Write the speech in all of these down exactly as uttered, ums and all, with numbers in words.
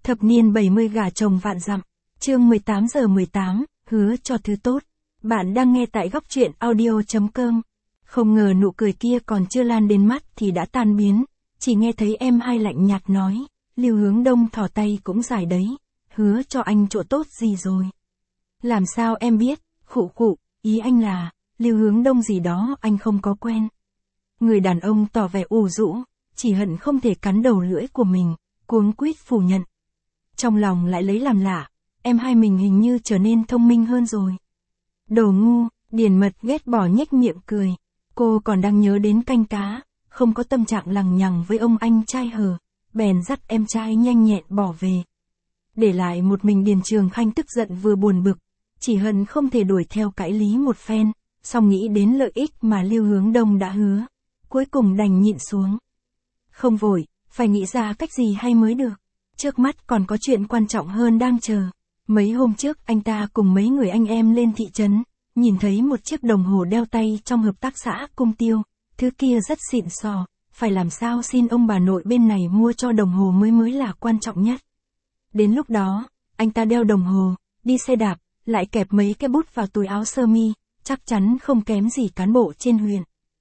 Thập niên bảy mươi gả chồng vạn dặm. Chương mười tám giờ mười tám, hứa cho thứ tốt. Bạn đang nghe tại góc truyện audio chấm com. Không ngờ nụ cười kia còn chưa lan đến mắt thì đã tan biến, chỉ nghe thấy em hai lạnh nhạt nói, Lưu Hướng Đông thỏ tay cũng dài đấy, hứa cho anh chỗ tốt gì rồi. Làm sao em biết, khụ khụ, ý anh là, Lưu Hướng Đông gì đó anh không có quen. Người đàn ông tỏ vẻ ủ rũ, chỉ hận không thể cắn đầu lưỡi của mình, cuống quýt phủ nhận. Trong lòng lại lấy làm lạ, em hai mình hình như trở nên thông minh hơn rồi. Đồ ngu, Điền Mật ghét bỏ nhếch miệng cười. Cô còn đang nhớ đến canh cá, không có tâm trạng lằng nhằng với ông anh trai hờ, bèn dắt em trai nhanh nhẹn bỏ về. Để lại một mình Điền Trường Khanh tức giận vừa buồn bực, chỉ hận không thể đuổi theo cãi lý một phen, song nghĩ đến lợi ích mà Lưu Hướng Đông đã hứa, cuối cùng đành nhịn xuống. Không vội, phải nghĩ ra cách gì hay mới được. Trước mắt còn có chuyện quan trọng hơn đang chờ. Mấy hôm trước anh ta cùng mấy người anh em lên thị trấn, nhìn thấy một chiếc đồng hồ đeo tay trong hợp tác xã Cung Tiêu, thứ kia rất xịn sò, phải làm sao xin ông bà nội bên này mua cho đồng hồ mới mới là quan trọng nhất. Đến lúc đó, anh ta đeo đồng hồ, đi xe đạp, lại kẹp mấy cái bút vào túi áo sơ mi, chắc chắn không kém gì cán bộ trên huyện.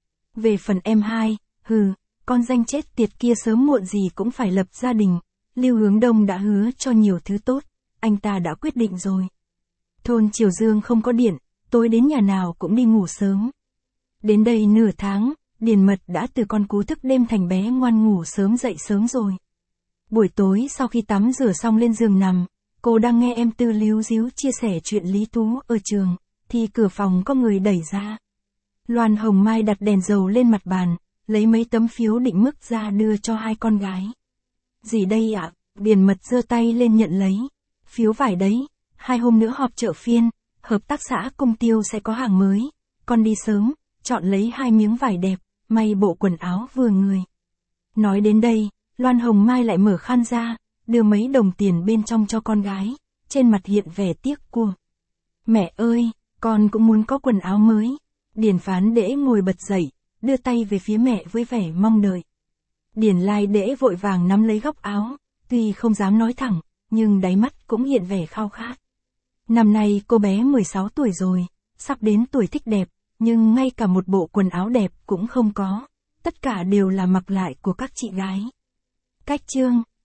Về phần em hai, hừ, con danh chết tiệt kia sớm muộn gì cũng phải lập gia đình. Lưu Hướng Đông đã hứa cho nhiều thứ tốt, anh ta đã quyết định rồi. Thôn Triều Dương không có điện, tối đến nhà nào cũng đi ngủ sớm. Đến đây nửa tháng, Điền Mật đã từ con cú thức đêm thành bé ngoan ngủ sớm dậy sớm rồi. Buổi tối sau khi tắm rửa xong lên giường nằm, cô đang nghe em Tư líu díu chia sẻ chuyện Lý Tú ở trường, thì cửa phòng có người đẩy ra. Loan Hồng Mai đặt đèn dầu lên mặt bàn, lấy mấy tấm phiếu định mức ra đưa cho hai con gái. Gì đây ạ? À? Điền Mật giơ tay lên nhận lấy. Phiếu vải đấy, hai hôm nữa họp chợ phiên, hợp tác xã Cung Tiêu sẽ có hàng mới. Con đi sớm, chọn lấy hai miếng vải đẹp, may bộ quần áo vừa người. Nói đến đây, Loan Hồng Mai lại mở khăn ra, đưa mấy đồng tiền bên trong cho con gái, trên mặt hiện vẻ tiếc của. Mẹ ơi, con cũng muốn có quần áo mới. Điền Phán Đễ ngồi bật dậy, đưa tay về phía mẹ với vẻ mong đợi. Điền Lai Đễ vội vàng nắm lấy góc áo, tuy không dám nói thẳng, nhưng đáy mắt cũng hiện vẻ khao khát. Năm nay cô bé mười sáu tuổi rồi, sắp đến tuổi thích đẹp, nhưng ngay cả một bộ quần áo đẹp cũng không có, tất cả đều là mặc lại của các chị gái. Cách chương